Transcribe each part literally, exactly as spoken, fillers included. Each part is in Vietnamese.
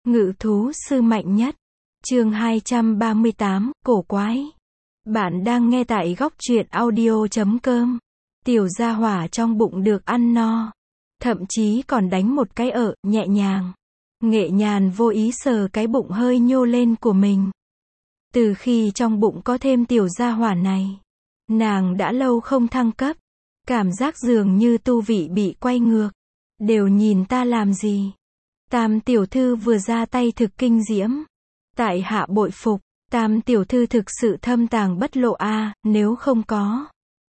Ngự thú sư mạnh nhất. Chương hai trăm ba mươi tám, cổ quái. Bạn đang nghe tại góc truyện audio chấm com. Tiểu gia hỏa trong bụng được ăn no. Thậm chí còn đánh một cái ợ, nhẹ nhàng. Nghệ Nhàn vô ý sờ cái bụng hơi nhô lên của mình. Từ khi trong bụng có thêm tiểu gia hỏa này, nàng đã lâu không thăng cấp. Cảm giác dường như tu vị bị quay ngược. Đều nhìn ta làm gì? Tam tiểu thư vừa ra tay thực kinh diễm. Tại hạ bội phục, Tam tiểu thư thực sự thâm tàng bất lộ a, à, nếu không có.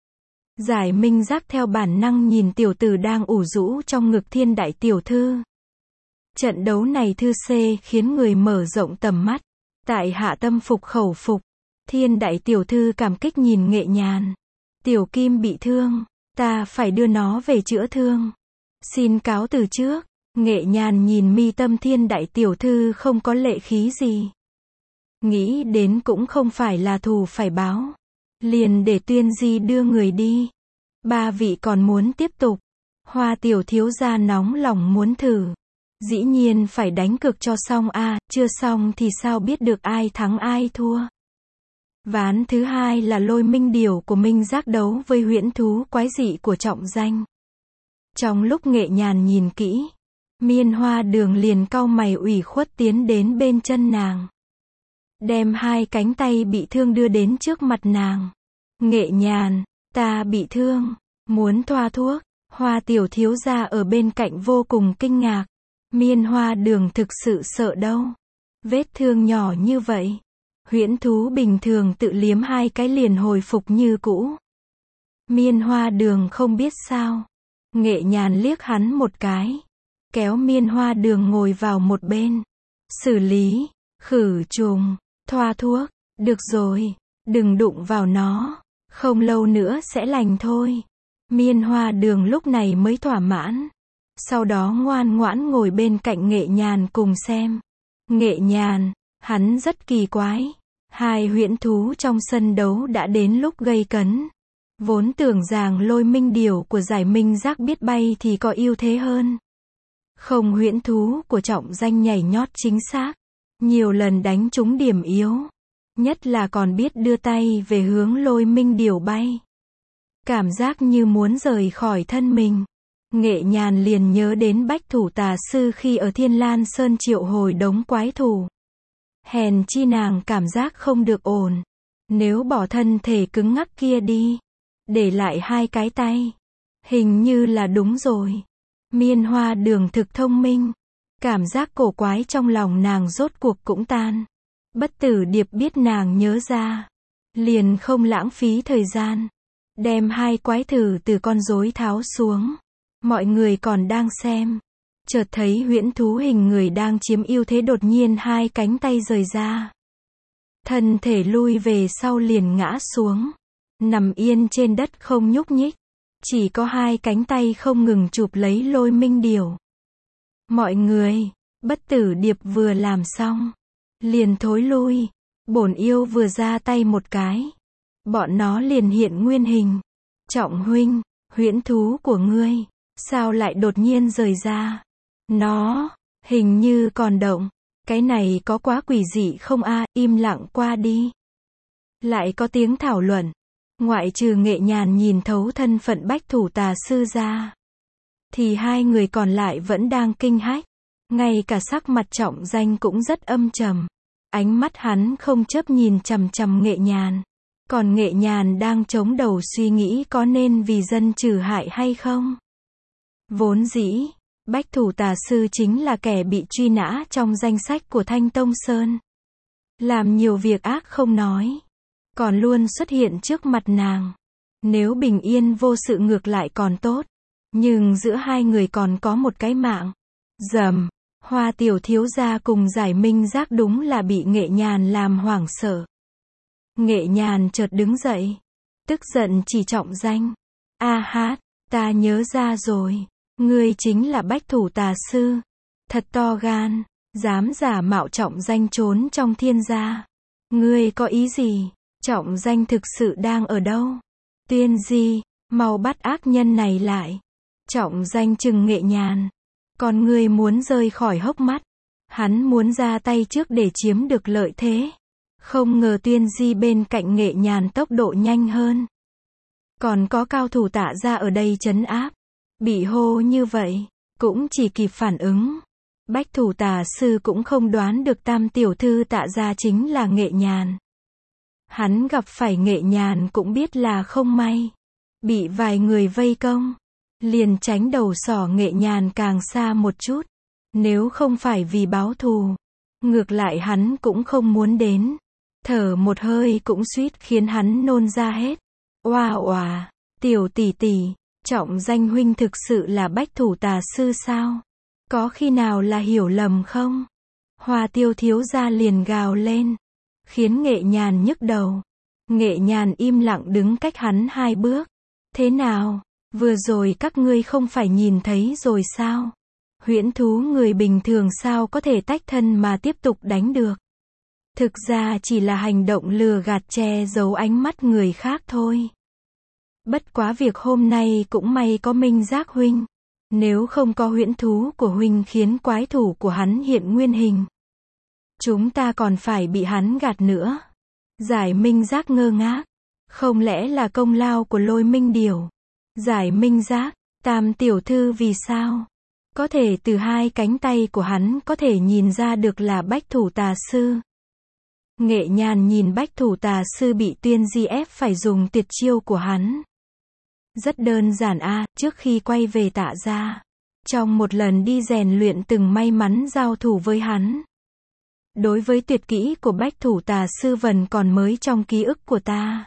Giải Minh Giác theo bản năng nhìn tiểu tử đang ủ rũ trong ngực Thiên đại tiểu thư. Trận đấu này thư C khiến người mở rộng tầm mắt. Tại hạ tâm phục khẩu phục. Thiên đại tiểu thư cảm kích nhìn Nghệ Nhàn. Tiểu Kim bị thương, ta phải đưa nó về chữa thương. Xin cáo từ trước. Nghệ Nhàn nhìn mi tâm Thiên đại tiểu thư không có lệ khí gì. Nghĩ đến cũng không phải là thù phải báo. Liền để Tuyên Di đưa người đi. Ba vị còn muốn tiếp tục. Hoa tiểu thiếu gia nóng lòng muốn thử. Dĩ nhiên phải đánh cược cho xong a, à, chưa xong thì sao biết được ai thắng ai thua. Ván thứ hai là Lôi Minh Điểu của Minh Giác đấu với huyễn thú quái dị của Trọng Danh. Trong lúc Nghệ Nhàn nhìn kỹ, Miên Hoa Đường liền cau mày ủy khuất tiến đến bên chân nàng. Đem hai cánh tay bị thương đưa đến trước mặt nàng. Nghệ Nhàn, ta bị thương, muốn thoa thuốc. Hoa tiểu thiếu gia ở bên cạnh vô cùng kinh ngạc. Miên Hoa Đường thực sự sợ đâu. Vết thương nhỏ như vậy. Huyễn thú bình thường tự liếm hai cái liền hồi phục như cũ. Miên Hoa Đường không biết sao. Nghệ Nhàn liếc hắn một cái. Kéo Miên Hoa Đường ngồi vào một bên. Xử lý, khử trùng, thoa thuốc. Được rồi, đừng đụng vào nó. Không lâu nữa sẽ lành thôi. Miên Hoa Đường lúc này mới thỏa mãn. Sau đó ngoan ngoãn ngồi bên cạnh Nghệ Nhàn cùng xem. Nghệ Nhàn, hắn rất kỳ quái. Hai huyễn thú trong sân đấu đã đến lúc gây cấn. Vốn tưởng rằng Lôi Minh Điểu của Giải Minh Giác biết bay thì có ưu thế hơn. Không, huyễn thú của Trọng Danh nhảy nhót chính xác. Nhiều lần đánh trúng điểm yếu. Nhất là còn biết đưa tay về hướng Lôi Minh Điểu bay. Cảm giác như muốn rời khỏi thân mình. Nghệ Nhàn liền nhớ đến Bách Thủ Tà Sư khi ở Thiên Lan Sơn triệu hồi đống quái thủ. Hèn chi nàng cảm giác không được ổn. Nếu bỏ thân thể cứng ngắc kia đi, để lại hai cái tay, hình như là đúng rồi. Miên Hoa Đường thực thông minh. Cảm giác cổ quái trong lòng nàng rốt cuộc cũng tan. Bất Tử Điệp biết nàng nhớ ra, liền không lãng phí thời gian, đem hai quái thử từ con rối tháo xuống. Mọi người còn đang xem, chợt thấy huyễn thú hình người đang chiếm ưu thế đột nhiên hai cánh tay rời ra. Thân thể lui về sau liền ngã xuống, nằm yên trên đất không nhúc nhích. Chỉ có hai cánh tay không ngừng chụp lấy Lôi Minh Điểu. Mọi người, Bất Tử Điệp vừa làm xong, liền thối lui. Bổn yêu vừa ra tay một cái, bọn nó liền hiện nguyên hình. Trọng huynh, huyễn thú của ngươi, sao lại đột nhiên rời ra? Nó, hình như còn động. Cái này có quá quỷ dị không a, à, im lặng qua đi. Lại có tiếng thảo luận. Ngoại trừ Nghệ Nhàn nhìn thấu thân phận Bách Thủ Tà Sư ra, thì hai người còn lại vẫn đang kinh hách. Ngay cả sắc mặt Trọng Danh cũng rất âm trầm. Ánh mắt hắn không chớp nhìn chằm chằm Nghệ Nhàn. Còn Nghệ Nhàn đang chống đầu suy nghĩ có nên vì dân trừ hại hay không. Vốn dĩ, Bách Thủ Tà Sư chính là kẻ bị truy nã trong danh sách của Thanh Tông Sơn. Làm nhiều việc ác không nói, còn luôn xuất hiện trước mặt nàng. Nếu bình yên vô sự ngược lại còn tốt. Nhưng giữa hai người còn có một cái mạng. Dầm, Hoa tiểu thiếu gia cùng Giải Minh Giác đúng là bị Nghệ Nhàn làm hoảng sợ. Nghệ Nhàn chợt đứng dậy, tức giận chỉ Trọng Danh. A hát, ta nhớ ra rồi. Ngươi chính là Bách Thủ Tà Sư. Thật to gan, dám giả mạo Trọng Danh trốn trong Thiên gia. Ngươi có ý gì? Trọng Danh thực sự đang ở đâu? Tuyên Di, mau bắt ác nhân này lại. Trọng Danh trừng Nghệ Nhàn. Còn ngươi muốn rơi khỏi hốc mắt. Hắn muốn ra tay trước để chiếm được lợi thế. Không ngờ Tuyên Di bên cạnh Nghệ Nhàn tốc độ nhanh hơn. Còn có cao thủ Tạ gia ở đây trấn áp. Bị hô như vậy, cũng chỉ kịp phản ứng. Bách thủ tà sư cũng không đoán được tam tiểu thư Tạ gia chính là Nghệ Nhàn. Hắn gặp phải Nghệ Nhàn cũng biết là không may. Bị vài người vây công. Liền tránh đầu sỏ Nghệ Nhàn càng xa một chút. Nếu không phải vì báo thù. Ngược lại hắn cũng không muốn đến. Thở một hơi cũng suýt khiến hắn nôn ra hết. Oa oà, tiểu tỷ tỷ, trọng danh huynh thực sự là bách thủ tà sư sao? Có khi nào là hiểu lầm không? Hoa Tiêu thiếu gia liền gào lên. Khiến Nghệ Nhàn nhức đầu. Nghệ Nhàn im lặng đứng cách hắn hai bước. Thế nào? Vừa rồi các ngươi không phải nhìn thấy rồi sao? Huyễn thú người bình thường sao có thể tách thân mà tiếp tục đánh được? Thực ra chỉ là hành động lừa gạt che giấu ánh mắt người khác thôi. Bất quá việc hôm nay cũng may có Minh Giác huynh. Nếu không có huyễn thú của huynh khiến quái thủ của hắn hiện nguyên hình. Chúng ta còn phải bị hắn gạt nữa. Giải Minh Giác ngơ ngác. Không lẽ là công lao của Lôi Minh Điểu? Giải Minh Giác, tam tiểu thư vì sao? Có thể từ hai cánh tay của hắn có thể nhìn ra được là bách thủ tà sư. Nghệ Nhàn nhìn bách thủ tà sư bị Tuyên Di ép phải dùng tuyệt chiêu của hắn. Rất đơn giản a, à, trước khi quay về Tạ gia. Trong một lần đi rèn luyện từng may mắn giao thủ với hắn. Đối với tuyệt kỹ của bách thủ tà sư vẫn còn mới trong ký ức của ta.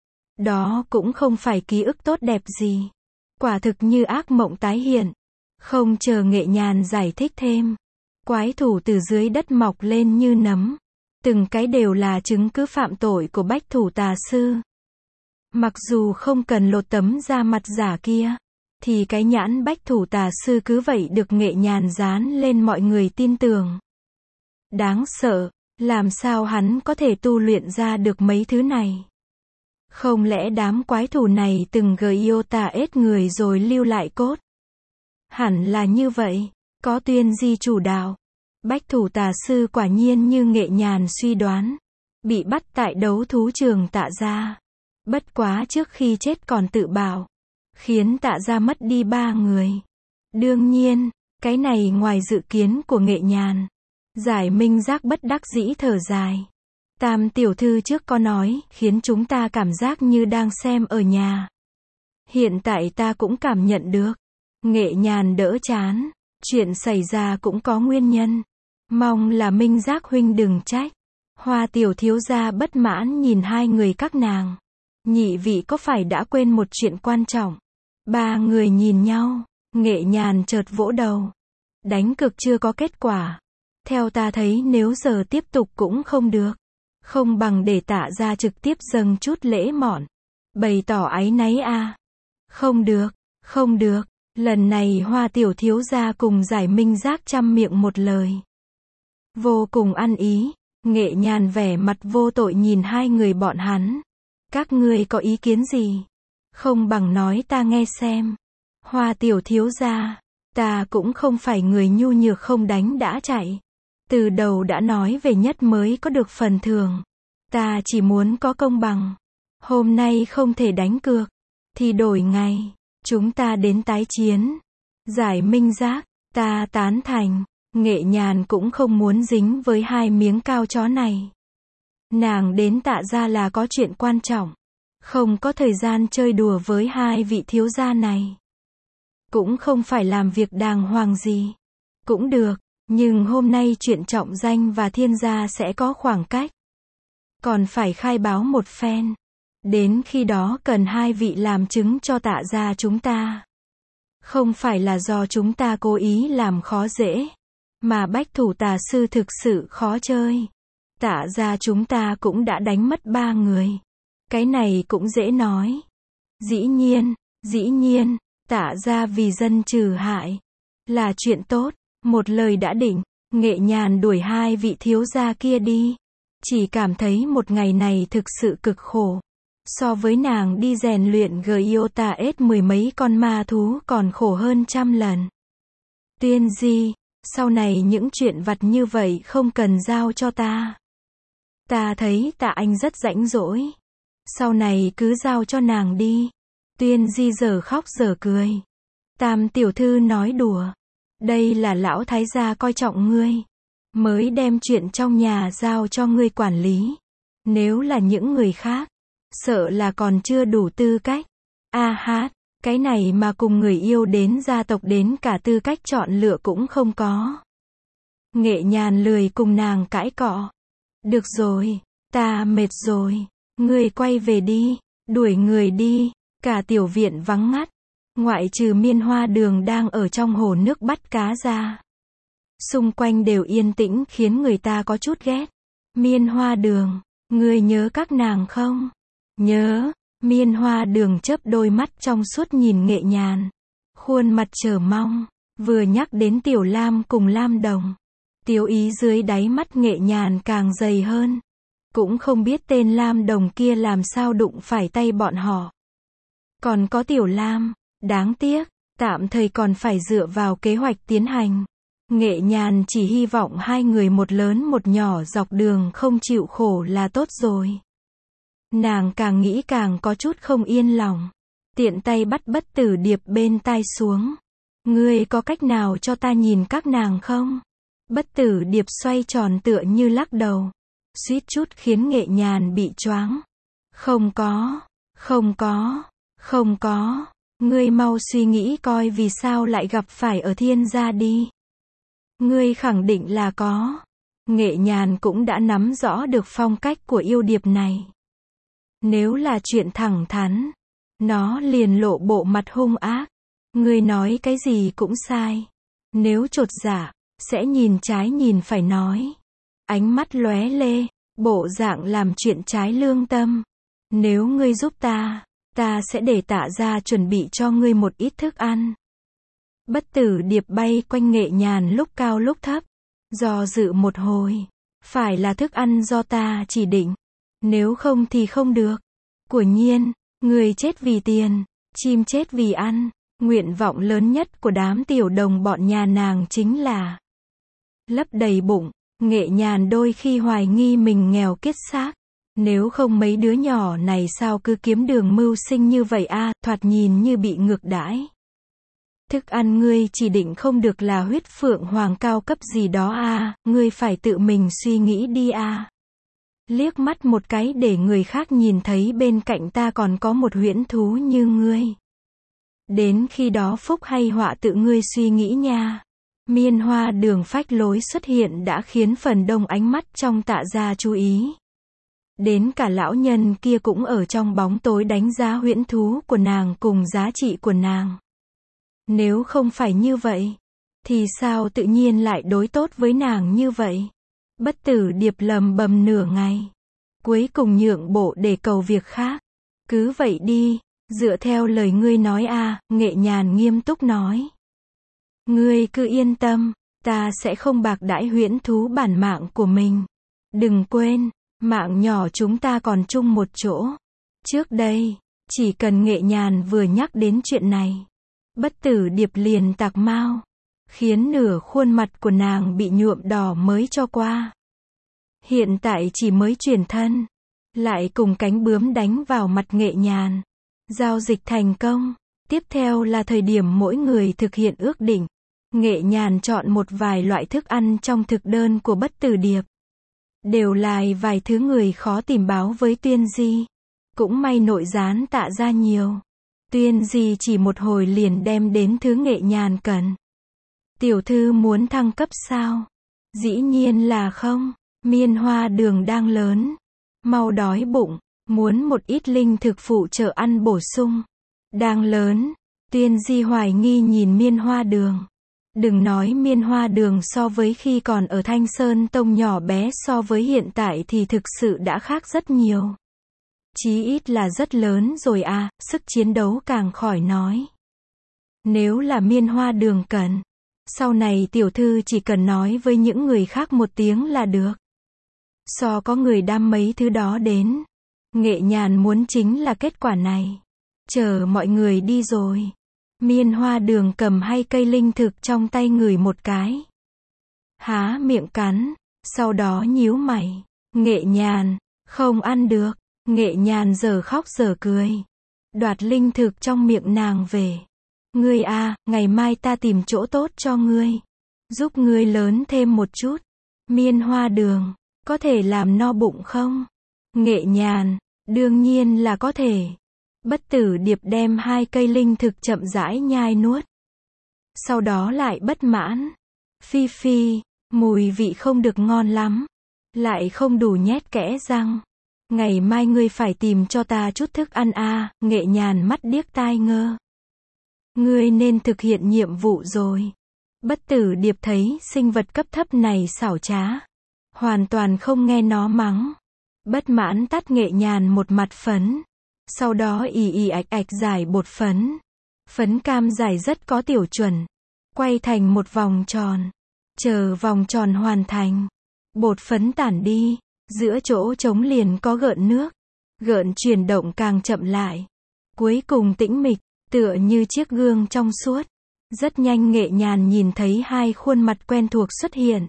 Đó cũng không phải ký ức tốt đẹp gì. Quả thực như ác mộng tái hiện. Không chờ Nghệ Nhàn giải thích thêm. Quái thủ từ dưới đất mọc lên như nấm. Từng cái đều là chứng cứ phạm tội của bách thủ tà sư. Mặc dù không cần lột tấm da mặt giả kia. Thì cái nhãn bách thủ tà sư cứ vậy được Nghệ Nhàn dán lên mọi người tin tưởng. Đáng sợ. Làm sao hắn có thể tu luyện ra được mấy thứ này? Không lẽ đám quái thủ này từng gây yêu tà ết người rồi lưu lại cốt? Hẳn là như vậy. Có Tuyên Di chủ đạo. Bách thủ tà sư quả nhiên như Nghệ Nhàn suy đoán. Bị bắt tại đấu thú trường Tạ gia. Bất quá trước khi chết còn tự bảo. Khiến Tạ gia mất đi ba người. Đương nhiên, cái này ngoài dự kiến của Nghệ Nhàn. Giải Minh Giác bất đắc dĩ thở dài. Tam tiểu thư trước có nói, khiến chúng ta cảm giác như đang xem ở nhà. Hiện tại ta cũng cảm nhận được. Nghệ Nhàn đỡ chán. Chuyện xảy ra cũng có nguyên nhân. Mong là Minh Giác huynh đừng trách. Hoa tiểu thiếu gia bất mãn nhìn hai người các nàng. Nhị vị có phải đã quên một chuyện quan trọng? Ba người nhìn nhau. Nghệ Nhàn chợt vỗ đầu. Đánh cược chưa có kết quả. Theo ta thấy nếu giờ tiếp tục cũng không được. Không bằng để Tạ gia trực tiếp dâng chút lễ mọn. Bày tỏ áy náy a. Không được, không được. Lần này Hoa tiểu thiếu gia cùng Giải Minh Giác trăm miệng một lời. Vô cùng ăn ý. Nghệ Nhàn vẻ mặt vô tội nhìn hai người bọn hắn. Các ngươi có ý kiến gì? Không bằng nói ta nghe xem. Hoa tiểu thiếu gia, ta cũng không phải người nhu nhược không đánh đã chạy. Từ đầu đã nói về nhất mới có được phần thưởng. Ta chỉ muốn có công bằng. Hôm nay không thể đánh cược. Thì đổi ngày. Chúng ta đến tái chiến. Giải Minh Giác, ta tán thành. Nghệ Nhàn cũng không muốn dính với hai miếng cao chó này. Nàng đến Tạ gia là có chuyện quan trọng. Không có thời gian chơi đùa với hai vị thiếu gia này. Cũng không phải làm việc đàng hoàng gì. Cũng được, nhưng hôm nay chuyện trọng danh và thiên gia sẽ có khoảng cách. Còn phải khai báo một phen. Đến khi đó cần hai vị làm chứng cho Tạ gia chúng ta. Không phải là do chúng ta cố ý làm khó dễ. Mà bách thủ tà sư thực sự khó chơi. Tạ gia chúng ta cũng đã đánh mất ba người. Cái này cũng dễ nói. Dĩ nhiên, dĩ nhiên, Tạ gia vì dân trừ hại. Là chuyện tốt. Một lời đã định. Nghệ Nhàn đuổi hai vị thiếu gia kia đi. Chỉ cảm thấy một ngày này thực sự cực khổ. So với nàng đi rèn luyện gờ yêu tà ết mười mấy con ma thú còn khổ hơn trăm lần. Tuyên Di, Sau này những chuyện vặt như vậy không cần giao cho ta. Ta thấy Tạ Anh rất rãnh rỗi. Sau này cứ giao cho nàng đi. Tuyên Di giờ khóc giờ cười. Tam tiểu thư nói đùa. Đây là lão thái gia coi trọng ngươi. Mới đem chuyện trong nhà giao cho ngươi quản lý. Nếu là những người khác, sợ là còn chưa đủ tư cách. A hát, cái này mà cùng người yêu đến gia tộc đến cả tư cách chọn lựa cũng không có. Nghệ Nhàn lười cùng nàng cãi cọ. Được rồi, ta mệt rồi. Ngươi quay về đi, đuổi người đi. Cả tiểu viện vắng ngắt. Ngoại trừ Miên Hoa Đường đang ở trong hồ nước bắt cá ra. Xung quanh đều yên tĩnh khiến người ta có chút ghét. Miên Hoa Đường, ngươi nhớ các nàng không? Nhớ. Miên Hoa Đường chớp đôi mắt trong suốt nhìn Nghệ Nhàn. Khuôn mặt chờ mong. Vừa nhắc đến Tiểu Lam cùng Lam Đồng. Tiêu ý dưới đáy mắt Nghệ Nhàn càng dày hơn. Cũng không biết tên Lam Đồng kia làm sao đụng phải tay bọn họ. Còn có Tiểu Lam, đáng tiếc, tạm thời còn phải dựa vào kế hoạch tiến hành. Nghệ Nhàn chỉ hy vọng hai người một lớn một nhỏ dọc đường không chịu khổ là tốt rồi. Nàng càng nghĩ càng có chút không yên lòng. Tiện tay bắt Bất Tử Điệp bên tai xuống. Ngươi có cách nào cho ta nhìn các nàng không? Bất Tử Điệp xoay tròn tựa như lắc đầu. Suýt chút khiến Nghệ Nhàn bị choáng. Không có, không có, không có. Ngươi mau suy nghĩ coi vì sao lại gặp phải ở Thiên gia đi. Ngươi khẳng định là có. Nghệ Nhàn cũng đã nắm rõ được phong cách của yêu điệp này. Nếu là chuyện thẳng thắn, nó liền lộ bộ mặt hung ác. Ngươi nói cái gì cũng sai. Nếu chột dạ, sẽ nhìn trái nhìn phải nói. Ánh mắt lóe lê, bộ dạng làm chuyện trái lương tâm. Nếu ngươi giúp ta, ta sẽ để Tạ gia chuẩn bị cho ngươi một ít thức ăn. Bất Tử Điệp bay quanh Nghệ Nhàn lúc cao lúc thấp. Do dự một hồi. Phải là thức ăn do ta chỉ định. Nếu không thì không được. Quả nhiên, người chết vì tiền, chim chết vì ăn. Nguyện vọng lớn nhất của đám tiểu đồng bọn nhà nàng chính là lấp đầy bụng. Nghệ Nhàn đôi khi hoài nghi mình nghèo kiết xác. Nếu không mấy đứa nhỏ này sao cứ kiếm đường mưu sinh như vậy a, à, thoạt nhìn như bị ngược đãi. Thức ăn ngươi chỉ định không được là huyết phượng hoàng cao cấp gì đó a, à, ngươi phải tự mình suy nghĩ đi a. À. Liếc mắt một cái để người khác nhìn thấy bên cạnh ta còn có một huyễn thú như ngươi. Đến khi đó phúc hay họa tự ngươi suy nghĩ nha. Miên Hoa Đường phách lối xuất hiện đã khiến phần đông ánh mắt trong Tạ gia chú ý. Đến cả lão nhân kia cũng ở trong bóng tối đánh giá huyễn thú của nàng cùng giá trị của nàng. Nếu không phải như vậy, thì sao tự nhiên lại đối tốt với nàng như vậy? Bất Tử Điệp lầm bầm nửa ngày. Cuối cùng nhượng bộ để cầu việc khác. Cứ vậy đi, dựa theo lời ngươi nói a, à, Nghệ Nhàn nghiêm túc nói. Ngươi cứ yên tâm, ta sẽ không bạc đãi huyễn thú bản mạng của mình. Đừng quên, mạng nhỏ chúng ta còn chung một chỗ. Trước đây, chỉ cần Nghệ Nhàn vừa nhắc đến chuyện này, Bất Tử Điệp liền tạc mau, khiến nửa khuôn mặt của nàng bị nhuộm đỏ mới cho qua. Hiện tại chỉ mới chuyển thân, lại cùng cánh bướm đánh vào mặt Nghệ Nhàn. Giao dịch thành công. Tiếp theo là thời điểm mỗi người thực hiện ước định. Nghệ Nhàn chọn một vài loại thức ăn trong thực đơn của Bất Tử Điệp. Đều là vài thứ người khó tìm báo với Tuyên Di. Cũng may nội gián Tạ ra nhiều. Tuyên Di chỉ một hồi liền đem đến thứ Nghệ Nhàn cần. Tiểu thư muốn thăng cấp sao? Dĩ nhiên là không. Miên Hoa Đường đang lớn. Mau đói bụng. Muốn một ít linh thực phụ trợ ăn bổ sung. Đang lớn. Tuyên Di hoài nghi nhìn Miên Hoa Đường. Đừng nói Miên Hoa Đường so với khi còn ở Thanh Sơn Tông nhỏ bé so với hiện tại thì thực sự đã khác rất nhiều. Chí ít là rất lớn rồi à, sức chiến đấu càng khỏi nói. Nếu là Miên Hoa Đường cần, sau này tiểu thư chỉ cần nói với những người khác một tiếng là được. So có người đam mấy thứ đó đến. Nghệ Nhàn muốn chính là kết quả này. Chờ mọi người đi rồi. Miên Hoa Đường cầm hai cây linh thực trong tay ngửi một cái. há miệng cắn, sau đó nhíu mày. Nghệ Nhàn, không ăn được. Nghệ Nhàn giờ khóc giờ cười. Đoạt linh thực trong miệng nàng về. Ngươi à, ngày mai ta tìm chỗ tốt cho ngươi. Giúp ngươi lớn thêm một chút. Miên Hoa Đường, có thể làm no bụng không? Nghệ Nhàn, đương nhiên là có thể. Bất Tử Điệp đem hai cây linh thực chậm rãi nhai nuốt. Sau đó lại bất mãn. Phi Phi, mùi vị không được ngon lắm. Lại không đủ nhét kẽ răng. Ngày mai ngươi phải tìm cho ta chút thức ăn a. À, Nghệ Nhàn mắt điếc tai ngơ. Ngươi nên thực hiện nhiệm vụ rồi. Bất Tử Điệp thấy sinh vật cấp thấp này xảo trá. Hoàn toàn không nghe nó mắng. Bất mãn tát Nghệ Nhàn một mặt phấn. Sau đó ì ì ạch ạch giải bột phấn. Phấn cam giải rất có tiểu chuẩn. Quay thành một vòng tròn. Chờ vòng tròn hoàn thành. Bột phấn tản đi. Giữa chỗ trống liền có gợn nước. Gợn chuyển động càng chậm lại. Cuối cùng tĩnh mịch, tựa như chiếc gương trong suốt. Rất nhanh Nghệ Nhàn nhìn thấy hai khuôn mặt quen thuộc xuất hiện.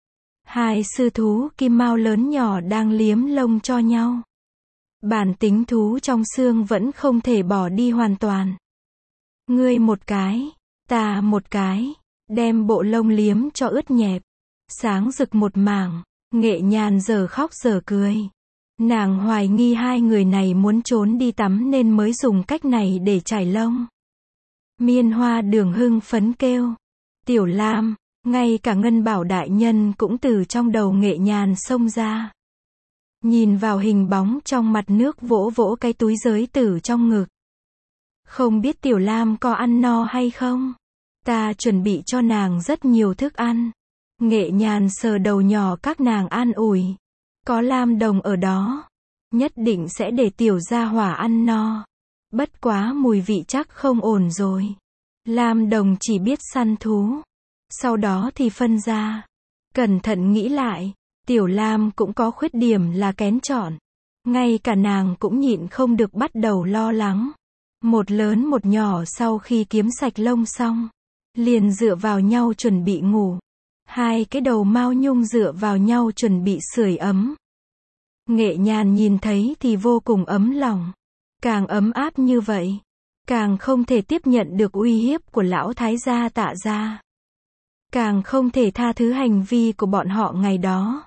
Hai sư thú kim mao lớn nhỏ đang liếm lông cho nhau. Bản tính thú trong xương vẫn không thể bỏ đi hoàn toàn. Ngươi một cái, ta một cái, đem bộ lông liếm cho ướt nhẹp. Sáng rực một mảng, Nghệ Nhàn giờ khóc giờ cười. Nàng hoài nghi hai người này muốn trốn đi tắm nên mới dùng cách này để chải lông. Miên Hoa Đường hưng phấn kêu. Tiểu Lam, ngay cả Ngân Bảo đại nhân cũng từ trong đầu Nghệ Nhàn xông ra. Nhìn vào hình bóng trong mặt nước vỗ vỗ cái túi giới tử trong ngực. Không biết Tiểu Lam có ăn no hay không? Ta chuẩn bị cho nàng rất nhiều thức ăn. Nghệ Nhàn sờ đầu nhỏ các nàng an ủi. Có Lam Đồng ở đó. Nhất định sẽ để tiểu gia hỏa ăn no. Bất quá mùi vị chắc không ổn rồi. Lam Đồng chỉ biết săn thú. Sau đó thì phân ra. Cẩn thận nghĩ lại. Tiểu Lam cũng có khuyết điểm là kén chọn. Ngay cả nàng cũng nhịn không được bắt đầu lo lắng. Một lớn một nhỏ sau khi kiếm sạch lông xong. Liền dựa vào nhau chuẩn bị ngủ. Hai cái đầu mao nhung dựa vào nhau chuẩn bị sưởi ấm. Nghệ Nhàn nhìn thấy thì vô cùng ấm lòng. Càng ấm áp như vậy, càng không thể tiếp nhận được uy hiếp của lão thái gia Tạ gia. Càng không thể tha thứ hành vi của bọn họ ngày đó.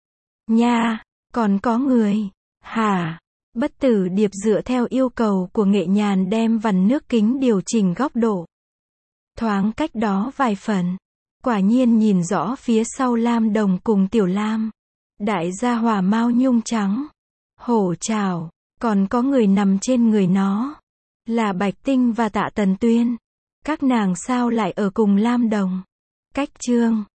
Nha, còn có người. Hả? Bất Tử Điệp dựa theo yêu cầu của Nghệ Nhàn đem vằn nước kính điều chỉnh góc độ. Thoáng cách đó vài phần. Quả nhiên nhìn rõ phía sau Lam Đồng cùng Tiểu Lam. Đại gia hỏa mao nhung trắng. Hổ trào. Còn có người nằm trên người nó. Là Bạch Tinh và Tạ Tần Tuyên. Các nàng sao lại ở cùng Lam Đồng? Cách chương